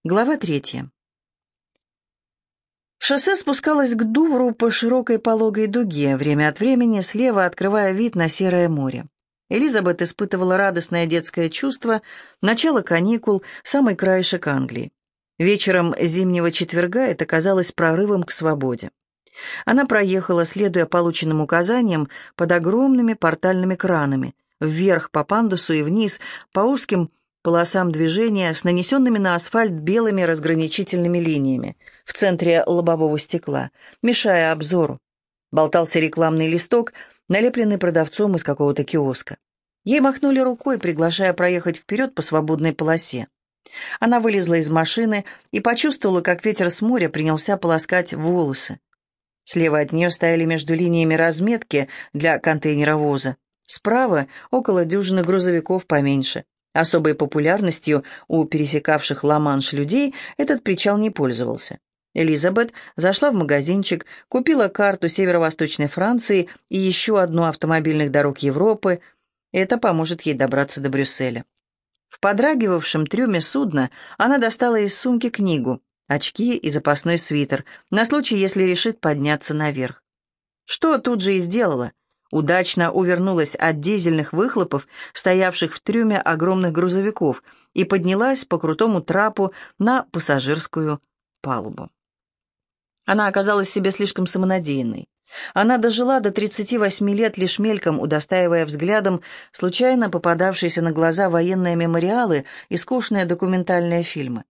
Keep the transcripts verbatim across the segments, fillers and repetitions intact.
Глава третья. Шоссе спускалось к Дувру по широкой пологой дуге, время от времени слева открывая вид на серое море. Элизабет испытывала радостное детское чувство, начало каникул, самый краешек Англии. Вечером зимнего четверга это казалось прорывом к свободе. Она проехала, следуя полученным указаниям, под огромными портальными кранами, вверх по пандусу и вниз по узким полосам движения с нанесенными на асфальт белыми разграничительными линиями в центре лобового стекла, мешая обзору. Болтался рекламный листок, налепленный продавцом из какого-то киоска. Ей махнули рукой, приглашая проехать вперед по свободной полосе. Она вылезла из машины и почувствовала, как ветер с моря принялся полоскать волосы. Слева от нее стояли между линиями разметки для контейнеровоза. Справа около дюжины грузовиков поменьше. Особой популярностью у пересекавших Ла-Манш людей этот причал не пользовался. Элизабет зашла в магазинчик, купила карту северо-восточной Франции и еще одну автомобильных дорог Европы. Это поможет ей добраться до Брюсселя. В подрагивавшем трюме судна она достала из сумки книгу, очки и запасной свитер, на случай, если решит подняться наверх. Что тут же и сделала. Удачно увернулась от дизельных выхлопов, стоявших в трюме огромных грузовиков, и поднялась по крутому трапу на пассажирскую палубу. Она оказалась себе слишком самонадеянной. Она дожила до тридцати восьми лет, лишь мельком удостаивая взглядом случайно попадавшиеся на глаза военные мемориалы и скучные документальные фильмы.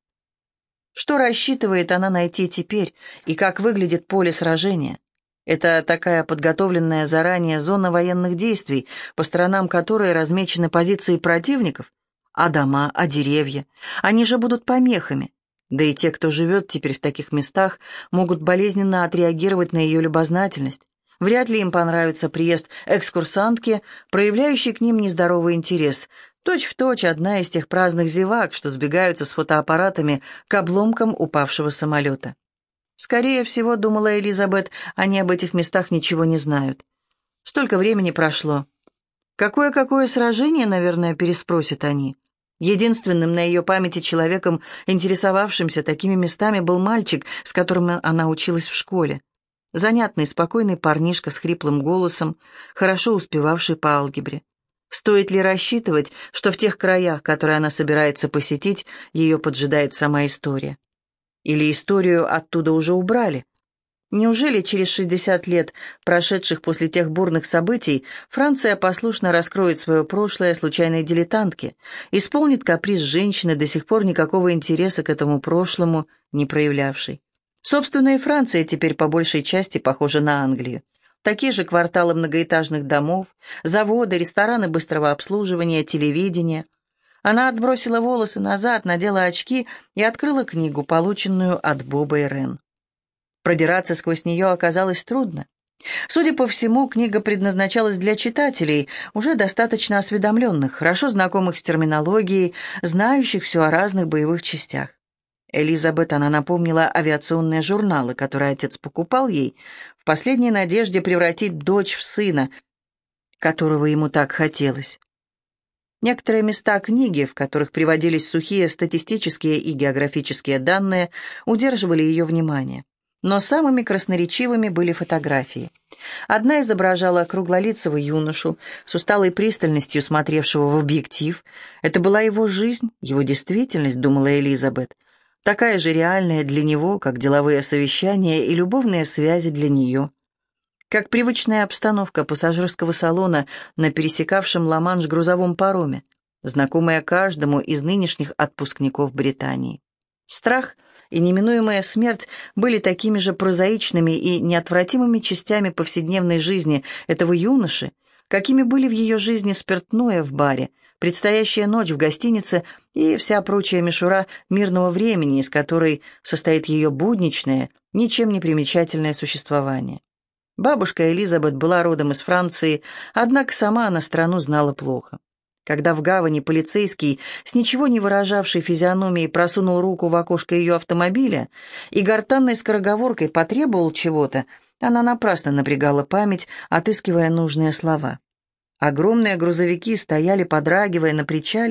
Что рассчитывает она найти теперь, и как выглядит поле сражения? Это такая подготовленная заранее зона военных действий, по сторонам которой размечены позиции противников, а дома, а деревья, они же будут помехами. Да и те, кто живет теперь в таких местах, могут болезненно отреагировать на ее любознательность. Вряд ли им понравится приезд экскурсантки, проявляющей к ним нездоровый интерес, точь-в-точь одна из тех праздных зевак, что сбегаются с фотоаппаратами к обломкам упавшего самолета. Скорее всего, думала Элизабет, они об этих местах ничего не знают. Столько времени прошло. Какое-какое сражение, наверное, переспросят они. Единственным на ее памяти человеком, интересовавшимся такими местами, был мальчик, с которым она училась в школе. Занятный, спокойный парнишка с хриплым голосом, хорошо успевавший по алгебре. Стоит ли рассчитывать, что в тех краях, которые она собирается посетить, ее поджидает сама история? Или историю оттуда уже убрали? Неужели через шестьдесят лет, прошедших после тех бурных событий, Франция послушно раскроет свое прошлое случайной дилетантке, исполнит каприз женщины, до сих пор никакого интереса к этому прошлому не проявлявшей? Собственно, и Франция теперь по большей части похожа на Англию. Такие же кварталы многоэтажных домов, заводы, рестораны быстрого обслуживания, телевидение. Она отбросила волосы назад, надела очки и открыла книгу, полученную от Боба и Рен. Продираться сквозь нее оказалось трудно. Судя по всему, книга предназначалась для читателей, уже достаточно осведомленных, хорошо знакомых с терминологией, знающих все о разных боевых частях. Элизабет она напомнила авиационные журналы, которые отец покупал ей, в последней надежде превратить дочь в сына, которого ему так хотелось. Некоторые места книги, в которых приводились сухие статистические и географические данные, удерживали ее внимание. Но самыми красноречивыми были фотографии. Одна изображала круглолицего юношу с усталой пристальностью смотревшего в объектив. Это была его жизнь, его действительность, думала Элизабет, такая же реальная для него, как деловые совещания и любовные связи для нее. Как привычная обстановка пассажирского салона на пересекавшем Ла-Манш грузовом пароме, знакомая каждому из нынешних отпускников Британии. Страх и неминуемая смерть были такими же прозаичными и неотвратимыми частями повседневной жизни этого юноши, какими были в ее жизни спиртное в баре, предстоящая ночь в гостинице и вся прочая мишура мирного времени, из которой состоит ее будничное, ничем не примечательное существование. Бабушка Элизабет была родом из Франции, однако сама она страну знала плохо. Когда в гавани полицейский с ничего не выражавшей физиономией просунул руку в окошко ее автомобиля и гортанной скороговоркой потребовал чего-то, она напрасно напрягала память, отыскивая нужные слова. Огромные грузовики стояли, подрагивая на причале,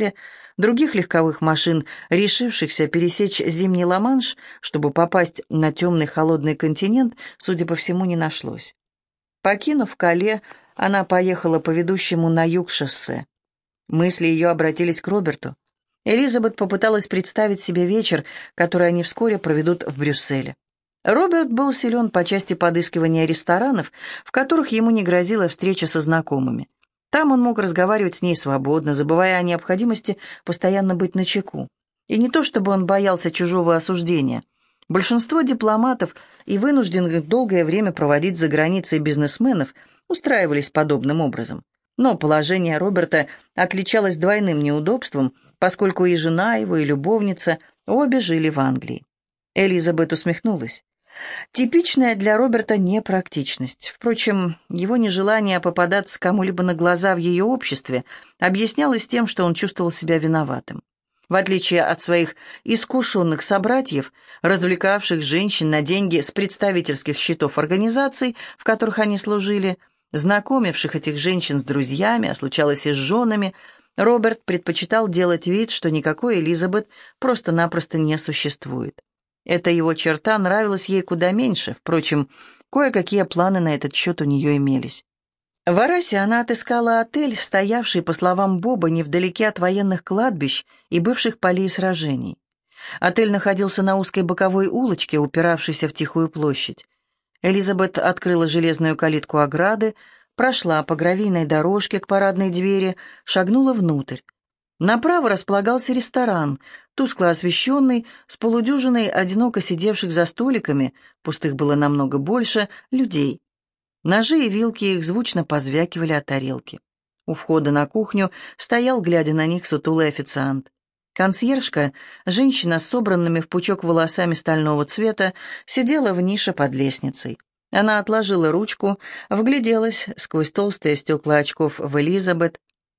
Других легковых машин, решившихся пересечь зимний Ла-Манш, чтобы попасть на темный холодный континент, судя по всему, не нашлось. Покинув Кале, она поехала по ведущему на юг шоссе. Мысли ее обратились к Роберту. Элизабет попыталась представить себе вечер, который они вскоре проведут в Брюсселе. Роберт был силен по части подыскивания ресторанов, в которых ему не грозила встреча со знакомыми. Там он мог разговаривать с ней свободно, забывая о необходимости постоянно быть начеку. И не то чтобы он боялся чужого осуждения. Большинство дипломатов и вынужденных долгое время проводить за границей бизнесменов устраивались подобным образом. Но положение Роберта отличалось двойным неудобством, поскольку и жена его, и любовница обе жили в Англии. Элизабет усмехнулась. Типичная для Роберта непрактичность. Впрочем, его нежелание попадаться кому-либо на глаза в ее обществе объяснялось тем, что он чувствовал себя виноватым. В отличие от своих искушенных собратьев, развлекавших женщин на деньги с представительских счетов организаций, в которых они служили, знакомивших этих женщин с друзьями, а случалось и с женами, Роберт предпочитал делать вид, что никакой Элизабет просто-напросто не существует. Эта его черта нравилась ей куда меньше, впрочем, кое-какие планы на этот счет у нее имелись. В Арасе она отыскала отель, стоявший, по словам Боба, невдалеке от военных кладбищ и бывших полей сражений. Отель находился на узкой боковой улочке, упиравшейся в тихую площадь. Элизабет открыла железную калитку ограды, прошла по гравийной дорожке к парадной двери, шагнула внутрь. Направо располагался ресторан, тускло освещенный, с полудюжиной одиноко сидевших за столиками, пустых было намного больше, людей. Ножи и вилки их звучно позвякивали о тарелки. У входа на кухню стоял, глядя на них, сутулый официант. Консьержка, женщина с собранными в пучок волосами стального цвета, сидела в нише под лестницей. Она отложила ручку, вгляделась сквозь толстые стекла очков в Элизабет.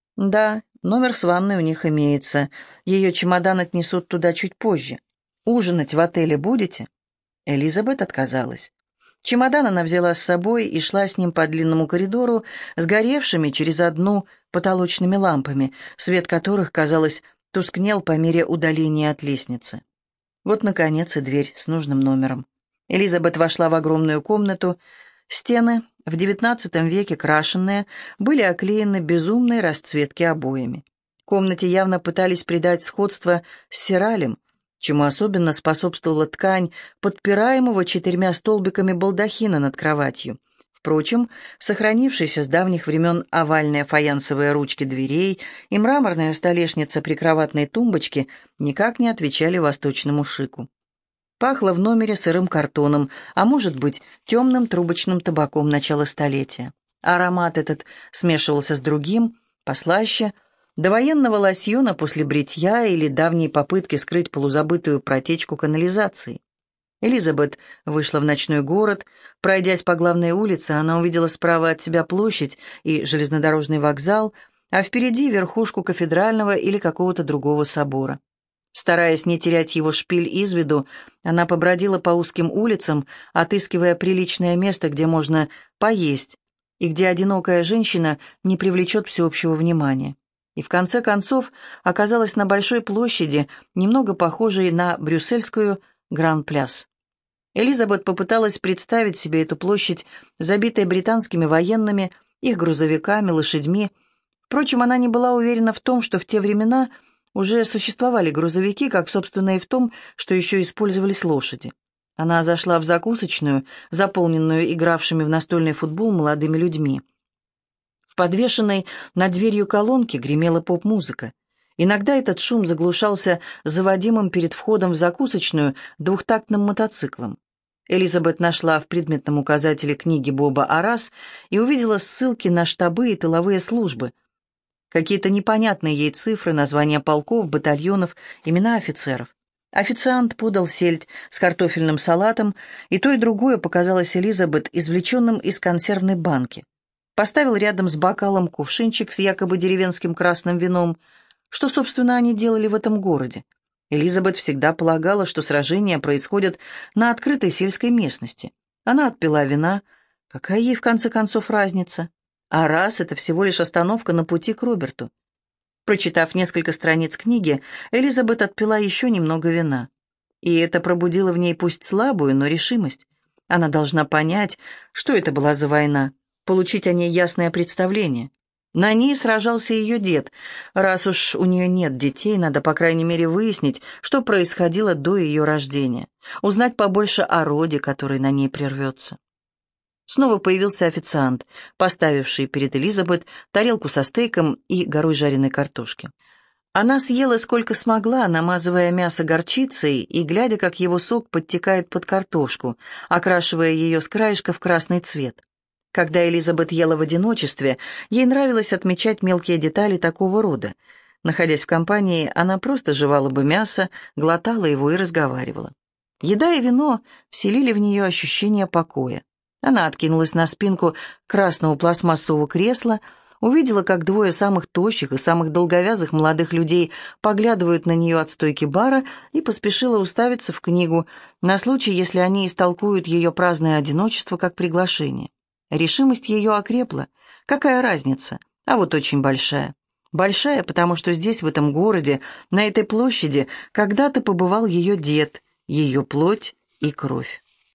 Да, номер с ванной у них имеется. Ее чемодан отнесут туда чуть позже. Ужинать в отеле будете? Элизабет отказалась. Чемодан она взяла с собой и шла с ним по длинному коридору, сгоревшими через одну потолочными лампами, свет которых, казалось, тускнел по мере удаления от лестницы. Вот, наконец, и дверь с нужным номером. Элизабет вошла в огромную комнату. Стены, в девятнадцатом веке крашенные, были оклеены безумной расцветки обоями. Комнате явно пытались придать сходство с сиралем, чему особенно способствовала ткань подпираемого четырьмя столбиками балдахина над кроватью. Впрочем, сохранившиеся с давних времен овальные фаянсовые ручки дверей и мраморная столешница прикроватной тумбочки никак не отвечали восточному шику. Пахло в номере сырым картоном, а может быть, темным трубочным табаком начала столетия. Аромат этот смешивался с другим, послаще, довоенного лосьона после бритья или давней попытки скрыть полузабытую протечку канализации. Элизабет вышла в ночной город. Пройдясь по главной улице, она увидела справа от себя площадь и железнодорожный вокзал, а впереди верхушку кафедрального или какого-то другого собора. Стараясь не терять его шпиль из виду, она побродила по узким улицам, отыскивая приличное место, где можно поесть, и где одинокая женщина не привлечет всеобщего внимания. И в конце концов оказалась на большой площади, немного похожей на брюссельскую Гран-Пляс. Элизабет попыталась представить себе эту площадь, забитой британскими военными, их грузовиками, лошадьми. Впрочем, она не была уверена в том, что в те времена уже существовали грузовики, как, собственно, и в том, что еще использовались лошади. Она зашла в закусочную, заполненную игравшими в настольный футбол молодыми людьми. В подвешенной над дверью колонке гремела поп-музыка. Иногда этот шум заглушался заводимым перед входом в закусочную двухтактным мотоциклом. Элизабет нашла в предметном указателе книги Боба Арас и увидела ссылки на штабы и тыловые службы. Какие-то непонятные ей цифры, названия полков, батальонов, имена офицеров. Официант подал сельдь с картофельным салатом, и то и другое показалось Элизабет извлеченным из консервной банки. Поставил рядом с бокалом кувшинчик с якобы деревенским красным вином. Что, собственно, они делали в этом городе? Элизабет всегда полагала, что сражения происходят на открытой сельской местности. Она отпила вина. Какая ей, в конце концов, разница? А раз это всего лишь остановка на пути к Роберту. Прочитав несколько страниц книги, Элизабет отпила еще немного вина. И это пробудило в ней пусть слабую, но решимость. Она должна понять, что это была за война, получить о ней ясное представление. На ней сражался ее дед. Раз уж у нее нет детей, надо, по крайней мере, выяснить, что происходило до ее рождения, узнать побольше о роде, который на ней прервется. Снова появился официант, поставивший перед Элизабет тарелку со стейком и горой жареной картошки. Она съела сколько смогла, намазывая мясо горчицей и глядя, как его сок подтекает под картошку, окрашивая ее с краешка в красный цвет. Когда Элизабет ела в одиночестве, ей нравилось отмечать мелкие детали такого рода. Находясь в компании, она просто жевала бы мясо, глотала его и разговаривала. Еда и вино вселили в нее ощущение покоя. Она откинулась на спинку красного пластмассового кресла, увидела, как двое самых тощих и самых долговязых молодых людей поглядывают на нее от стойки бара и поспешила уставиться в книгу на случай, если они истолкуют ее праздное одиночество как приглашение. Решимость ее окрепла. Какая разница? А вот очень большая. Большая, потому что здесь, в этом городе, на этой площади, когда-то побывал ее дед, ее плоть и кровь.